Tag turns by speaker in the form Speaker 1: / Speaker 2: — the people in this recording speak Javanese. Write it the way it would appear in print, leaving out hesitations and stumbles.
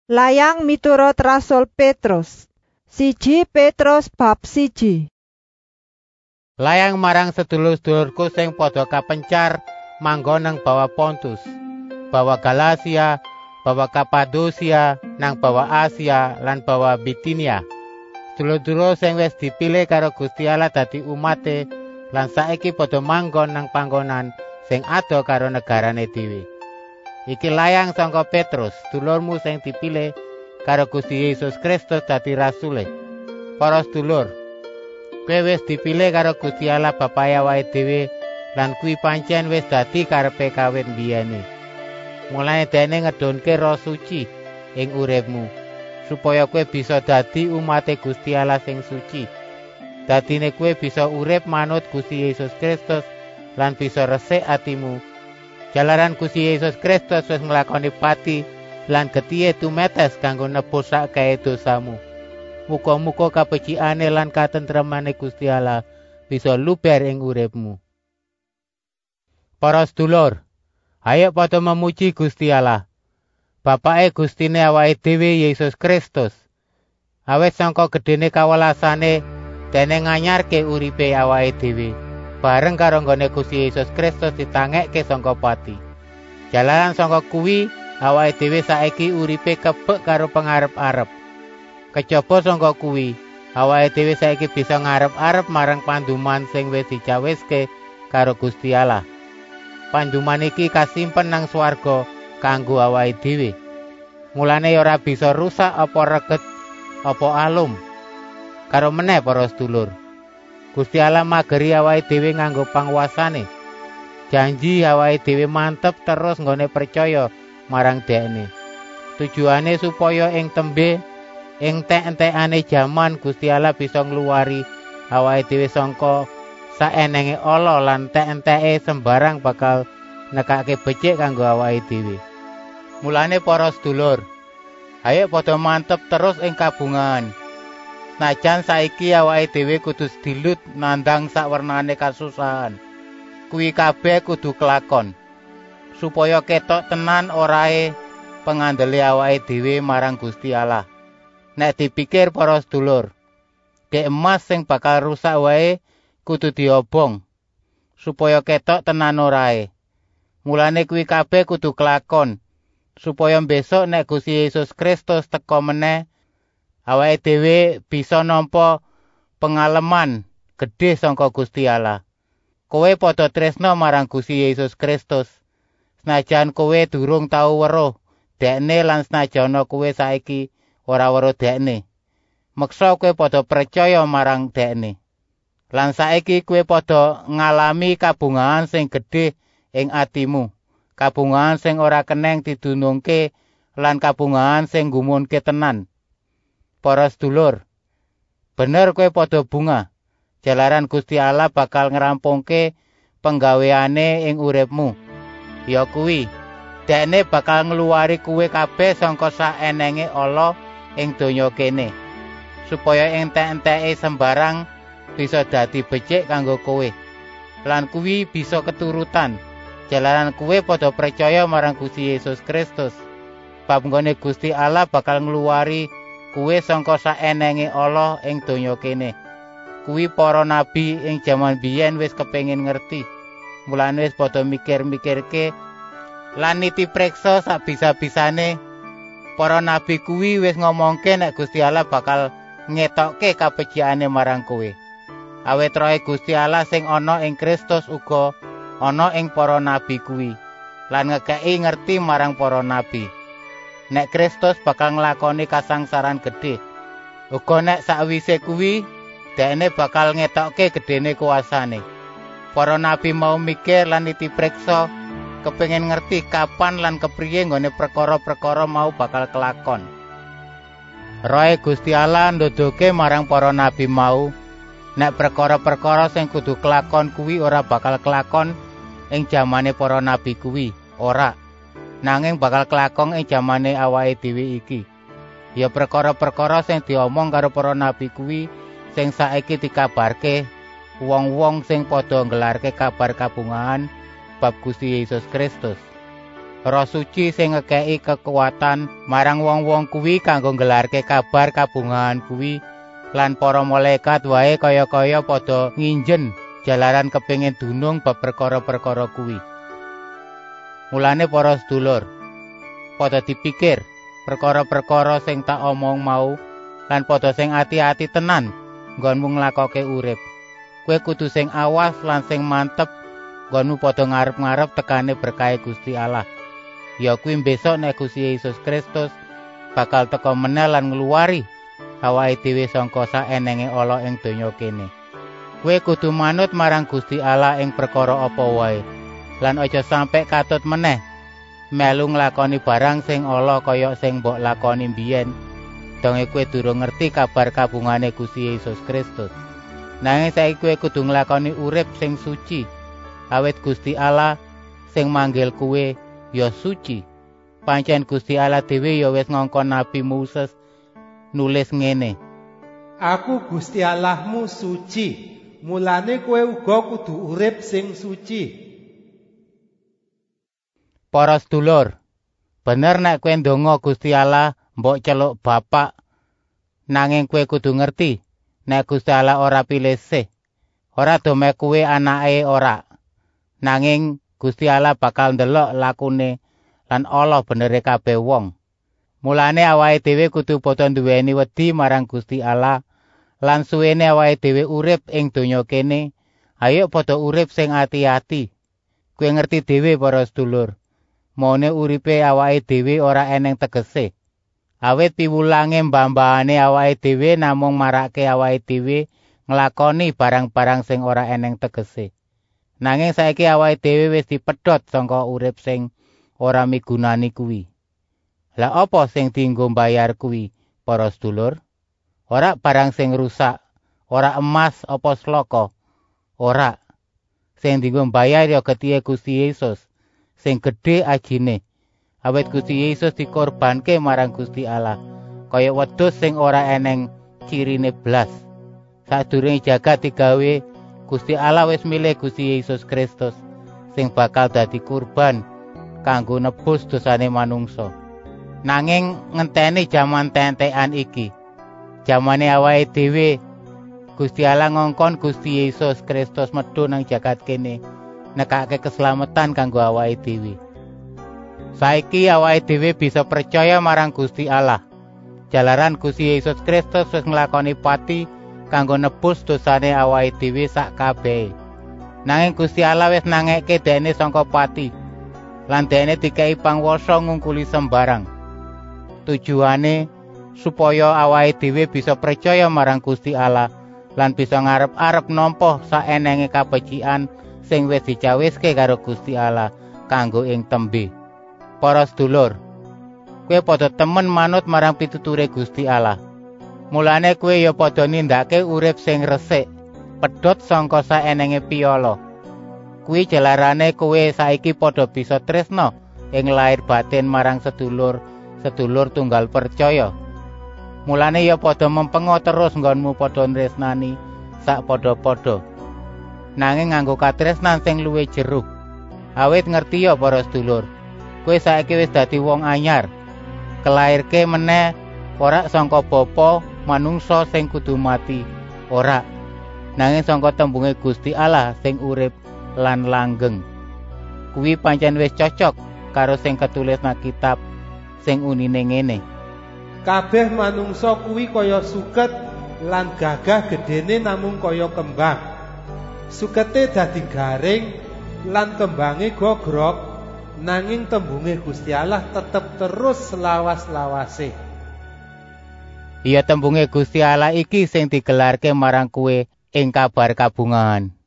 Speaker 1: Layang miturut Rasul Petrus. 1 Petrus bab 1.
Speaker 2: Layang marang sedulur-sedulurku sing padha kapencar manggon nang bawah Pontus, bawah Galasia, bawah Kapadosia, nang bawah Asia lan bawah Bitinia. Sedulur-sedulur sing wis dipilih karo Gusti Allah dadi umate lan saiki padha manggon nang panggonan sing ado karo negarane dhewe. Iki layang sangka Petrus, sedulurmu sing dipilih karo Gusti Yesus Kristus dadi rasule. Para sedulur, kowe wis dipilih karo Gusti Allah Bapa awake dhewe lan kuwi pancen wis dadi karepe kawit biyene. Mulane dene ngedhunke Roh Suci ing uripmu, supaya kowe bisa dadi umate Gusti Allah sing suci. Dadine kowe bisa urip manut Gusti Yesus Kristus lan bisa resik atimu. Jalaran Gusti Yesus Kristus wis nglakoni pati lan getihe tumetes kanggo nebus sak kae dosamu. Muga-muga kabecikane lan katentremane Gusti Allah bisa luber ing uripmu. Para sedulur, ayo padha memuji Gusti Allah, Bapake Gustine awake dhewe Yesus Kristus. Awit sangka gedene kawelasane dene nganyarke uripe awake dhewe. Bareng karo nggone Gusti Yesus Kristus ditangekke sangka pati. Jalaran sangka kuwi awake dhewe saiki uripe kebek karo pangarep-arep. Kejaba sangka kuwi awake dhewe saiki bisa ngarep-arep marang panduman sing wis dicawiske karo Gusti Allah. Panduman iki kasimpen nang swarga kanggo awake dhewe. Mulane ora bisa rusak apa reget apa alum. Karo meneh para sedulur, Gusti Allah mageri awake dhewe nganggo panguwasane. Janji awake dhewe mantep terus nggone percaya marang Dekne. Tujuane supaya ing tembe ing entek-entekane jaman Gusti Allah bisa ngluwari awake dhewe sangka saenenge ala lan entek-enteke sembarang bakal nekake becik kanggo awake dhewe. Mulane para sedulur, ayo padha mantep terus ing kabungan. Najan saiki awake dhewe kudu sedilut nandang sakwernane kasusahan. Kuwi kabeh kudu kelakon supaya ketok tenan orae pangandele awake dhewe marang Gusti Allah. Nek dipikir para sedulur, kek emas sing bakal rusak wae kudu diobong supaya ketok tenan orae. Mulane kuwi kabeh kudu kelakon supaya besok nek Gusti Yesus Kristus teka meneh awake dhewe bisa nampa pengalaman gedhe sangka Gusti Allah. Kowe padha tresna marang Gusti Yesus Kristus. Senajan kowe durung tau weruh Dekne lan senajana kowe saiki ora weruh Dekne, meksa kowe padha percaya marang Dekne. Lan saiki kowe padha ngalami kabungahan sing gedhe ing atimu. Kabungahan sing ora keneng didunungke lan kabungahan sing nggumunke tenan. Para sedulur, bener kowe padha bunga. Jalaran Gusti Allah bakal ngerampungke penggaweane ing uripmu. Ya kuwi, Dekne bakal ngluwari kowe kabeh sangka saenenge ala ing donya kene, supaya entek-enteke sembarang bisa dadi becik kanggo kowe. Lan kuwi bisa keturutan, jalaran kowe padha percaya marang Gusti Yesus Kristus. Bab nggone Gusti Allah bakal ngluwari kuwi sangka saenenge ala ing donya kene. Kuwi para nabi ing jaman biyen wis kepengin ngerti. Mulane wis padha mikir-mikirke lan niti preksa sak bisa-bisane. Para nabi kuwi wis ngomongke nek Gusti Allah bakal ngetokke kabecikane marang kowe. Awit Rohe Gusti Allah sing ana ing Kristus uga ana ing para nabi kuwi lan ngekeki ngerti marang para nabi nek Kristus bakal nglakoni kasangsaran gedhe. Uga nek sakwise kuwi Dekne bakal ngetokke gedene kuasane. Para nabi mau mikir lan niti preksa kepengin ngerti kapan lan kepriye nggone perkara-perkara mau bakal kelakon. Rohe Gusti Allah nduduhke marang para nabi mau nek perkara-perkara sing kudu kelakon kuwi ora bakal kelakon ing jamane para nabi kuwi, ora. Nanging bakal kelakon ing jamane awake dhewe iki. Ya perkara-perkara sing diomong karo para nabi kuwi sing saiki dikabarke wong-wong sing padha nggelarke kabar kabungahan bab Gusti Yesus Kristus. Roh Suci sing ngekeki kekuatan marang wong-wong kuwi kanggo nggelarke kabar kabungahan kuwi lan para malaikat wae kaya-kaya padha nginjen jalaran kepengin dunung bab perkara-perkara kuwi. Mulane para sedulur, padha dipikir perkara-perkara sing tak omong mau lan padha sing ati-ati tenan nggonmu nglakoke urip. Kowe kudu sing awas lan sing mantep nggonmu padha ngarep-ngarep tekane berkahe Gusti Allah. Ya kuwi besok nek Gusti Yesus Kristus bakal teka meneh lan ngluwari awake dhewe sangka saenenge ala ing donya kene. Kowe kudu manut marang Gusti Allah ing perkara apa wae lan aja sampe katut meneh melu nglakoni barang sing ala kaya sing mbok lakoni mbiyen. Donge kowe durung ngerti kabar kabungane Gusti Yesus Kristus. Nanging saiki kowe kudu nglakoni urip sing suci. Awit Gusti Allah sing manggil kowe ya suci. Pancen Gusti Allah dhewe ya wis ngongkon Nabi Moses nulis ngene.
Speaker 3: Aku Gusti Allahmu suci, mulane kowe uga kudu urip sing suci.
Speaker 2: Para sedulur, bener nek kowe ndonga Gusti Allah mbok celuk Bapak, nanging kowe kudu ngerti nek Gusti Allah ora pilih sih. Ora dome kowe anake ora. Nanging Gusti Allah bakal ndelok lakune lan Allah benere kabeh wong. Mulane awake dhewe kudu padha duweni wedi marang Gusti Allah lan suwene awake dhewe urip ing donya kene, ayo padha urip sing ati-ati. Kowe ngerti dhewe para sedulur, mone uripe awake dhewe ora eneng tegese. Awit piwulange mbambahane awake dhewe namung marake awake dhewe nglakoni barang-barang sing ora eneng tegese. Nanging saiki awake dhewe wis dipedhot saka urip sing ora migunani kuwi. Lah apa sing dienggo mbayar kuwi, para sedulur? Ora barang sing rusak, ora emas apa sloka. Ora. Sing dienggo mbayar ya getih Gusti Yesus sing gedhe ajine. Awit Gusti Yesus dikorbanke marang Gusti Allah kaya wedhus sing ora eneng cirine blas. Sadurunge jagat digawe, Gusti Allah wis milih Gusti Yesus Kristus sing bakal dadi kurban kanggo nebus dosane manungsa. Nanging ngenteni jaman tentekan iki, jamane awake dhewe, Gusti Allah ngongkon Gusti Yesus Kristus medhu nang jagat kene nekake keselamatan kanggo awake dhewe. Saiki awake dhewe bisa percaya marang Gusti Allah. Jalaran Gusti Yesus Kristus wis nglakoni pati kanggo nebus dosane awake dhewe sak kabeh. Nanging Gusti Allah wis nangeke dene sangka pati lan dene dikei pangwasa ngungkuli sembarang. Tujuane supaya awake dhewe bisa percaya marang Gusti Allah lan bisa ngarep-arep nampa saenenge kabecikan sing wis dicawiske karo Gusti Allah kanggo ing tembe. Para sedulur, kowe padha temen manut marang pituture Gusti Allah. Mulane kowe ya padha nindakake urip sing resik, pedhot sangka saenenge piyala. Kuwi jelarane kowe saiki padha bisa tresna ing lair batin marang sedulur tunggal percaya. Mulane ya padha mempengo terus nggonmu padha tresnani sak padha-padha. Nanging nganggo katresnan sing luwih jero. Awit ngerti ya para sedulur, kowe saiki wis dadi wong anyar. Kelairke meneh ora sangka bapa manungsa sing kudu mati, ora. Nanging sangka tembunge Gusti Allah sing urip lan langgeng. Kuwi pancen wis cocok karo sing ketulis nang kitab sing unine ngene.
Speaker 3: Kabeh manungsa kuwi kaya suket lan gagah gedene namung kaya kembang. Sukete dadi garing lan kembange gogrok, nanging tembunge Gusti Allah tetep terus lawas-lawase.
Speaker 2: Iya tembunge Gusti Allah iki sing digelarke marang kowe ing kabar kabungahan.